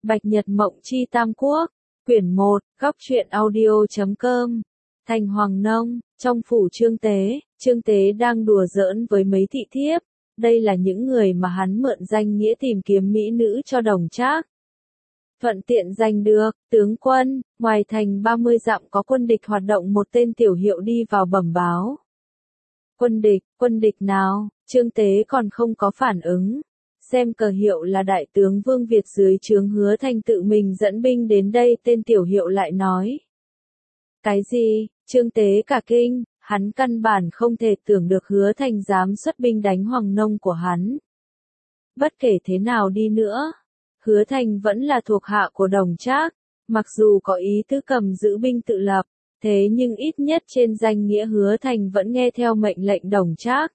Bạch Nhật Mộng Chi Tam Quốc, quyển 1, góc truyện audio.com, Thành Hoàng Nông, trong phủ Trương Tế đang đùa giỡn với mấy thị thiếp, đây là những người mà hắn mượn danh nghĩa tìm kiếm mỹ nữ cho Đồng Trác. Thuận tiện giành được, tướng quân, ngoài thành 30 dặm có quân địch hoạt động, một tên tiểu hiệu đi vào bẩm báo. Quân địch nào? Trương Tế còn không có phản ứng. Xem cờ hiệu là đại tướng Vương Việt dưới trướng Hứa Thành tự mình dẫn binh đến đây, tên tiểu hiệu lại nói. Cái gì? Trương Tế cả kinh, hắn căn bản không thể tưởng được Hứa Thành dám xuất binh đánh Hoàng Nông của hắn. Bất kể thế nào đi nữa, Hứa Thành vẫn là thuộc hạ của Đồng Trác, mặc dù có ý tứ cầm giữ binh tự lập, thế nhưng ít nhất trên danh nghĩa Hứa Thành vẫn nghe theo mệnh lệnh Đồng Trác.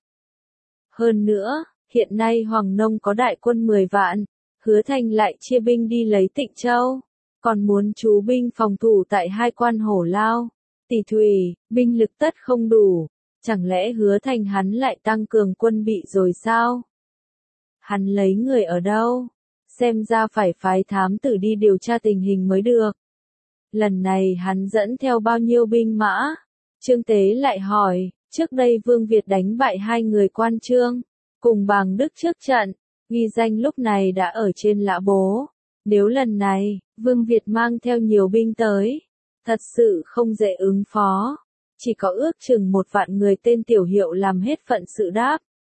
Hơn nữa, hiện nay Hoàng Nông có đại quân 10 vạn, Hứa Thành lại chia binh đi lấy Tịnh Châu, còn muốn trú binh phòng thủ tại hai quan Hổ Lao, Tỷ Thủy, binh lực tất không đủ, chẳng lẽ Hứa Thành hắn lại tăng cường quân bị rồi sao? Hắn lấy người ở đâu? Xem ra phải phái thám tử đi điều tra tình hình mới được. Lần này hắn dẫn theo bao nhiêu binh mã? Trương Tế lại hỏi, trước đây Vương Việt đánh bại hai người quan Trương, cùng Bàng Đức trước trận, ghi danh lúc này đã ở trên Lã Bố. Nếu lần này, Vương Việt mang theo nhiều binh tới, thật sự không dễ ứng phó. Chỉ có ước chừng 1 vạn người, tên tiểu hiệu làm hết phận sự đáp.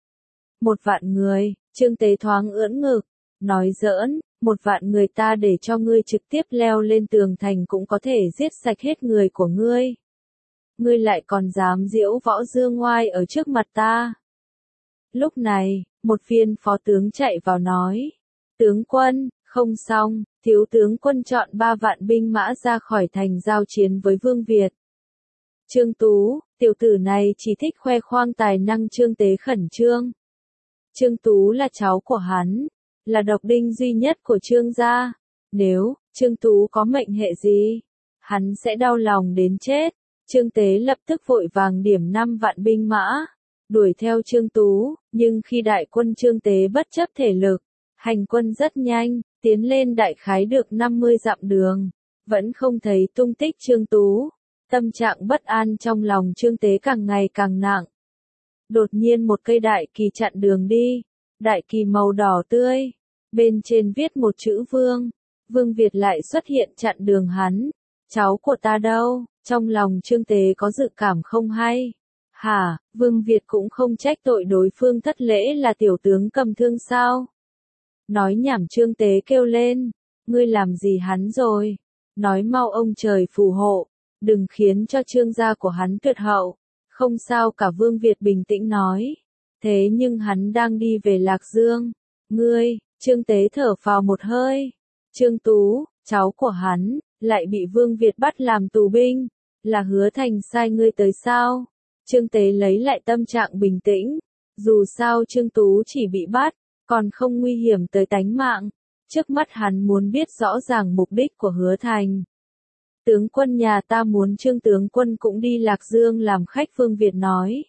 1 vạn người, Trương Tế thoáng ưỡn ngực, nói giỡn, 1 vạn người ta để cho ngươi trực tiếp leo lên tường thành cũng có thể giết sạch hết người của ngươi. Ngươi lại còn dám diễu võ dương ngoai ở trước mặt ta. Lúc này, một viên phó tướng chạy vào nói, tướng quân, không xong, thiếu tướng quân chọn 3 vạn binh mã ra khỏi thành giao chiến với Vương Việt. Trương Tú, tiểu tử này chỉ thích khoe khoang tài năng. Trương Tế khẩn trương. Trương Tú là cháu của hắn, là độc đinh duy nhất của Trương gia. Nếu Trương Tú có mệnh hệ gì, hắn sẽ đau lòng đến chết. Trương Tế lập tức vội vàng điểm 5 vạn binh mã, đuổi theo Trương Tú, nhưng khi đại quân Trương Tế bất chấp thể lực, hành quân rất nhanh, tiến lên đại khái được 50 dặm đường, vẫn không thấy tung tích Trương Tú. Tâm trạng bất an trong lòng Trương Tế càng ngày càng nặng. Đột nhiên một cây đại kỳ chặn đường đi, đại kỳ màu đỏ tươi, bên trên viết một chữ Vương. Vương Việt lại xuất hiện chặn đường hắn. Cháu của ta đâu? Trong lòng Trương Tế có dự cảm không hay. Hả, Vương Việt cũng không trách tội đối phương thất lễ, là tiểu tướng cầm thương sao? Nói nhảm. Trương Tế kêu lên, ngươi làm gì hắn rồi? Nói mau, ông trời phù hộ, đừng khiến cho Trương gia của hắn tuyệt hậu. Không sao cả, Vương Việt bình tĩnh nói. Thế nhưng hắn đang đi về Lạc Dương. Ngươi, Trương Tế thở phào một hơi. Trương Tú, cháu của hắn, lại bị Vương Việt bắt làm tù binh. Là Hứa Thành sai ngươi tới sao? Trương Tế lấy lại tâm trạng bình tĩnh. Dù sao Trương Tú chỉ bị bắt, còn không nguy hiểm tới tánh mạng. Trước mắt hắn muốn biết rõ ràng mục đích của Hứa Thành. Tướng quân nhà ta muốn Trương tướng quân cũng đi Lạc Dương làm khách. Vương Việt nói.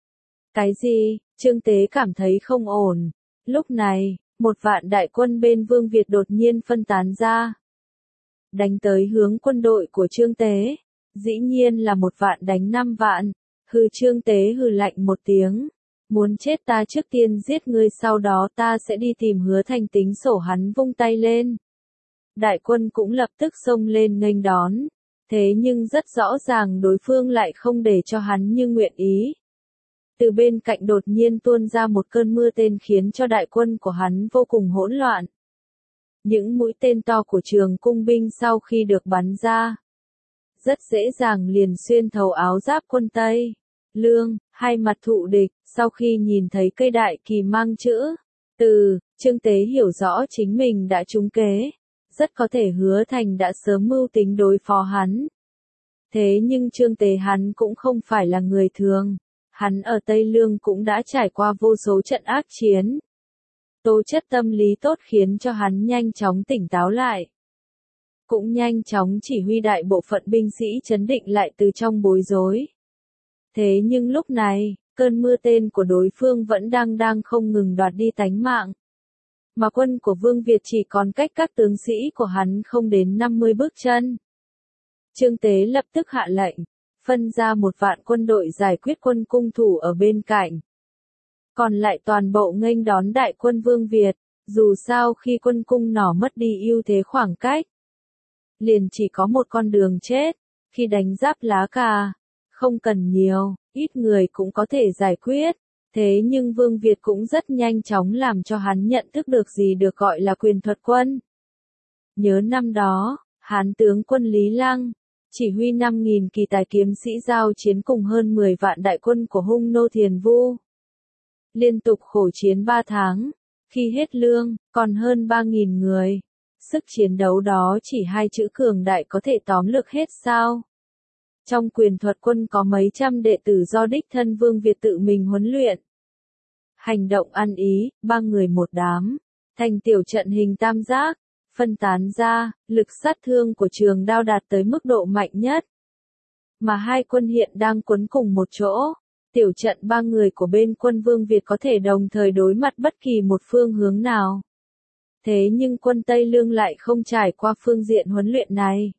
Cái gì? Trương Tế cảm thấy không ổn. Lúc này, 1 vạn đại quân bên Vương Việt đột nhiên phân tán ra, đánh tới hướng quân đội của Trương Tế. Dĩ nhiên là 1 vạn đánh 5 vạn. Hừ. Trương Tế hừ lạnh một tiếng. Muốn chết ta trước tiên giết ngươi, sau đó ta sẽ đi tìm Hứa Thành tính sổ. Hắn vung tay lên. Đại quân cũng lập tức xông lên nghênh đón. Thế nhưng rất rõ ràng đối phương lại không để cho hắn như nguyện ý. Từ bên cạnh đột nhiên tuôn ra một cơn mưa tên khiến cho đại quân của hắn vô cùng hỗn loạn. Những mũi tên to của Trường cung binh sau khi được bắn ra, rất dễ dàng liền xuyên thấu áo giáp quân Tây Lương, hai mặt thụ địch. Sau khi nhìn thấy cây đại kỳ mang chữ từ, Trương Tế hiểu rõ chính mình đã trúng kế. Rất có thể Hứa Thành đã sớm mưu tính đối phó hắn. Thế nhưng Trương Tế hắn cũng không phải là người thường. Hắn ở Tây Lương cũng đã trải qua vô số trận ác chiến. Tố chất tâm lý tốt khiến cho hắn nhanh chóng tỉnh táo lại. Cũng nhanh chóng chỉ huy đại bộ phận binh sĩ trấn định lại từ trong bối rối. Thế nhưng lúc này, cơn mưa tên của đối phương vẫn đang không ngừng đoạt đi tánh mạng. mà quân của Vương Việt chỉ còn cách các tướng sĩ của hắn không đến 50 bước chân. Trương Tế lập tức hạ lệnh, phân ra 1 vạn quân đội giải quyết quân cung thủ ở bên cạnh. Còn lại toàn bộ nghênh đón đại quân Vương Việt, dù sao khi quân cung nỏ mất đi ưu thế khoảng cách. Liền chỉ có một con đường chết, khi đánh giáp lá cà, không cần nhiều, ít người cũng có thể giải quyết. Thế nhưng Vương Việt cũng rất nhanh chóng làm cho hắn nhận thức được gì được gọi là quyền thuật quân. Nhớ năm đó, Hán tướng quân Lý Lăng, chỉ huy 5.000 kỳ tài kiếm sĩ giao chiến cùng hơn 10 vạn đại quân của Hung nô Thiền Vu. Liên tục khổ chiến 3 tháng, khi hết lương, còn hơn 3.000 người. Sức chiến đấu đó chỉ 2 chữ cường đại có thể tóm lược hết sao? Trong quyền thuật quân có mấy trăm đệ tử do đích thân Vương Việt tự mình huấn luyện. Hành động ăn ý, 3 người một đám, thành tiểu trận hình tam giác, phân tán ra, lực sát thương của trường đao đạt tới mức độ mạnh nhất. Mà 2 quân hiện đang quấn cùng một chỗ, tiểu trận 3 người của bên quân Vương Việt có thể đồng thời đối mặt bất kỳ một phương hướng nào. Thế nhưng quân Tây Lương lại không trải qua phương diện huấn luyện này.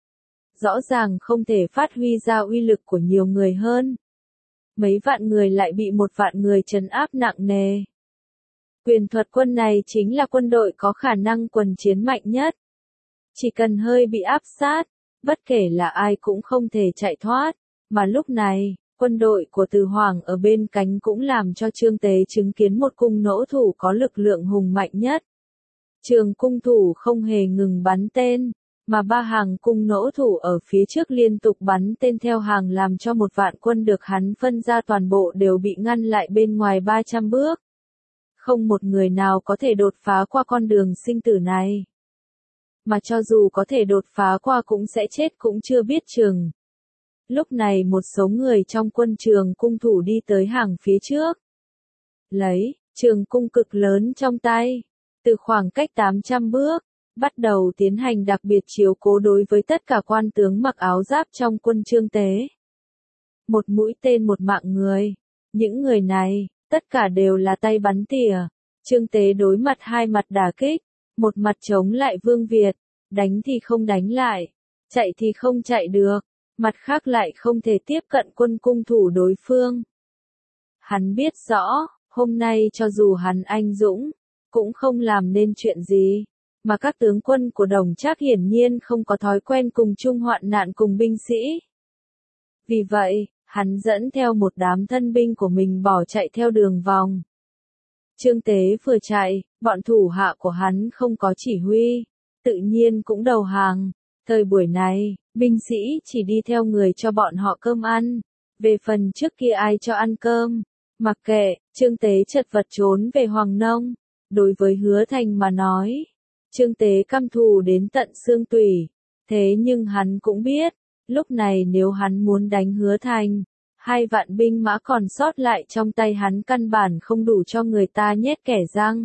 Rõ ràng không thể phát huy ra uy lực của nhiều người hơn. Mấy vạn người lại bị 1 vạn người trấn áp nặng nề. Quyền thuật quân này chính là quân đội có khả năng quần chiến mạnh nhất. Chỉ cần hơi bị áp sát, bất kể là ai cũng không thể chạy thoát. Mà lúc này, quân đội của Từ Hoàng ở bên cánh cũng làm cho Trương Tế chứng kiến một cung nỗ thủ có lực lượng hùng mạnh nhất. Trường cung thủ không hề ngừng bắn tên, mà 3 hàng cung nỗ thủ ở phía trước liên tục bắn tên theo hàng làm cho 1 vạn quân được hắn phân ra toàn bộ đều bị ngăn lại bên ngoài 300 bước. Không một người nào có thể đột phá qua con đường sinh tử này. Mà cho dù có thể đột phá qua cũng sẽ chết cũng chưa biết chừng. Lúc này một số người trong quân trường cung thủ đi tới hàng phía trước. Lấy trường cung cực lớn trong tay, từ khoảng cách 800 bước, bắt đầu tiến hành đặc biệt chiếu cố đối với tất cả quan tướng mặc áo giáp trong quân Trương Tế. Một mũi tên một mạng người. Những người này, tất cả đều là tay bắn tỉa. Trương Tế đối mặt 2 mặt đả kích, một mặt chống lại Vương Việt, đánh thì không đánh lại, chạy thì không chạy được, mặt khác lại không thể tiếp cận quân cung thủ đối phương. Hắn biết rõ, hôm nay cho dù hắn anh dũng, cũng không làm nên chuyện gì, mà các tướng quân của Đồng Trác hiển nhiên không có thói quen cùng chung hoạn nạn cùng binh sĩ. Vì vậy, hắn dẫn theo một đám thân binh của mình bỏ chạy theo đường vòng. Trương Tế vừa chạy, bọn thủ hạ của hắn không có chỉ huy, tự nhiên cũng đầu hàng. Thời buổi này, binh sĩ chỉ đi theo người cho bọn họ cơm ăn. Về phần trước kia ai cho ăn cơm, mặc kệ, Trương Tế chật vật trốn về Hoàng Nông. Đối với Hứa Thành mà nói, Trương Tế căm thù đến tận xương tủy. Thế nhưng hắn cũng biết, lúc này nếu hắn muốn đánh Hứa Thành, 2 vạn binh mã còn sót lại trong tay hắn căn bản không đủ cho người ta nhét kẻ răng.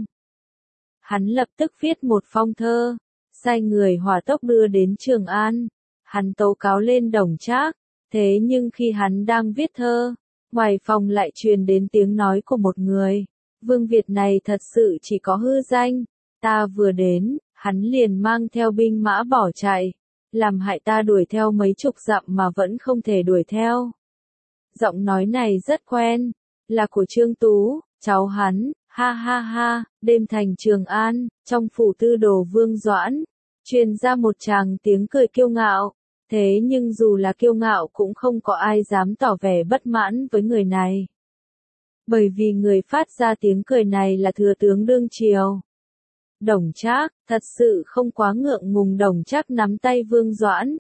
Hắn lập tức viết một phong thơ, sai người hỏa tốc đưa đến Trường An. Hắn tố cáo lên Đồng Trác, thế nhưng khi hắn đang viết thơ, ngoài phòng lại truyền đến tiếng nói của một người. Vương Việt này thật sự chỉ có hư danh, ta vừa đến, hắn liền mang theo binh mã bỏ chạy, làm hại ta đuổi theo mấy chục dặm mà vẫn không thể đuổi theo. Giọng nói này rất quen, là của Trương Tú, cháu hắn, ha ha ha, đêm thành Trường An, trong phủ tư đồ Vương Doãn, truyền ra một tràng tiếng cười kiêu ngạo, thế nhưng dù là kiêu ngạo cũng không có ai dám tỏ vẻ bất mãn với người này. Bởi vì người phát ra tiếng cười này là thừa tướng đương triều. Đồng Trác, thật sự không quá ngượng ngùng. Đồng Trác nắm tay Vương Doãn.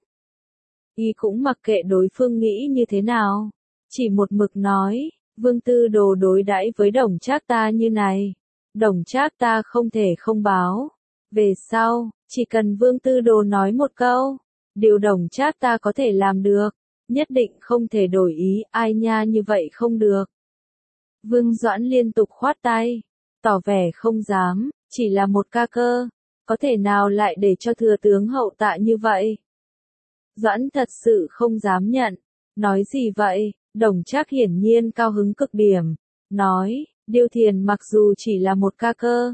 Y cũng mặc kệ đối phương nghĩ như thế nào, chỉ một mực nói, Vương Tư Đồ đối đãi với Đồng Trác ta như này, Đồng Trác ta không thể không báo. Về sau, chỉ cần Vương Tư Đồ nói một câu, điều Đồng Trác ta có thể làm được, nhất định không thể đổi ý. Ai nha, như vậy không được. Vương Doãn liên tục khoát tay, tỏ vẻ không dám, chỉ là một ca cơ, có thể nào lại để cho thừa tướng hậu tạ như vậy. Doãn thật sự không dám nhận, nói gì vậy. Đồng Trác hiển nhiên cao hứng cực điểm, nói, Điêu Thiền mặc dù chỉ là một ca cơ,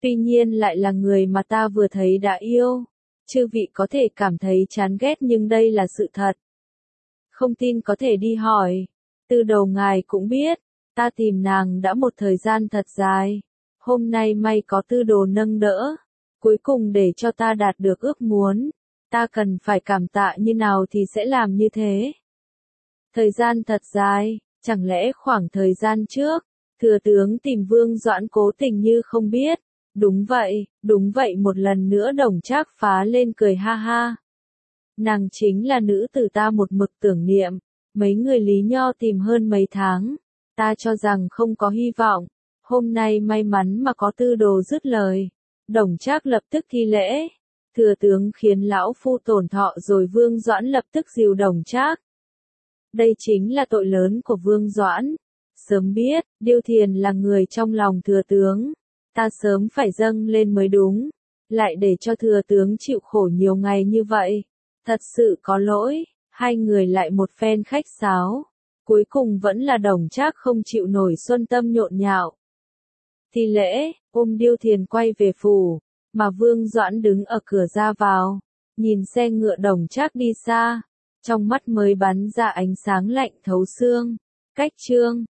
Tuy nhiên lại là người mà ta vừa thấy đã yêu. Chư vị có thể cảm thấy chán ghét nhưng đây là sự thật. Không tin có thể đi hỏi. Từ đầu ngài cũng biết, ta tìm nàng đã một thời gian thật dài. Hôm nay may có tư đồ nâng đỡ. Cuối cùng để cho ta đạt được ước muốn. Ta cần phải cảm tạ như nào thì sẽ làm như thế. Thời gian thật dài, chẳng lẽ khoảng thời gian trước, thừa tướng tìm Vương Doãn cố tình như không biết. Đúng vậy một lần nữa Đồng Trác phá lên cười ha ha. Nàng chính là nữ tử ta một mực tưởng niệm, mấy người Lý Nho tìm hơn mấy tháng, ta cho rằng không có hy vọng, hôm nay may mắn mà có tư đồ dứt lời. Đồng Trác lập tức thi lễ, thừa tướng khiến lão phu tổn thọ rồi. Vương Doãn lập tức dìu Đồng Trác. Đây chính là tội lớn của Vương Doãn. Sớm biết, Điêu Thiền là người trong lòng thừa tướng, ta sớm phải dâng lên mới đúng, lại để cho thừa tướng chịu khổ nhiều ngày như vậy. Thật sự có lỗi, hai người lại một phen khách sáo. Cuối cùng vẫn là Đồng Trác không chịu nổi xuân tâm nhộn nhạo. Thi lễ, ôm Điêu Thiền quay về phủ, mà Vương Doãn đứng ở cửa ra vào, nhìn xe ngựa Đồng Trác đi xa, trong mắt mới bắn ra ánh sáng lạnh thấu xương. Cách chương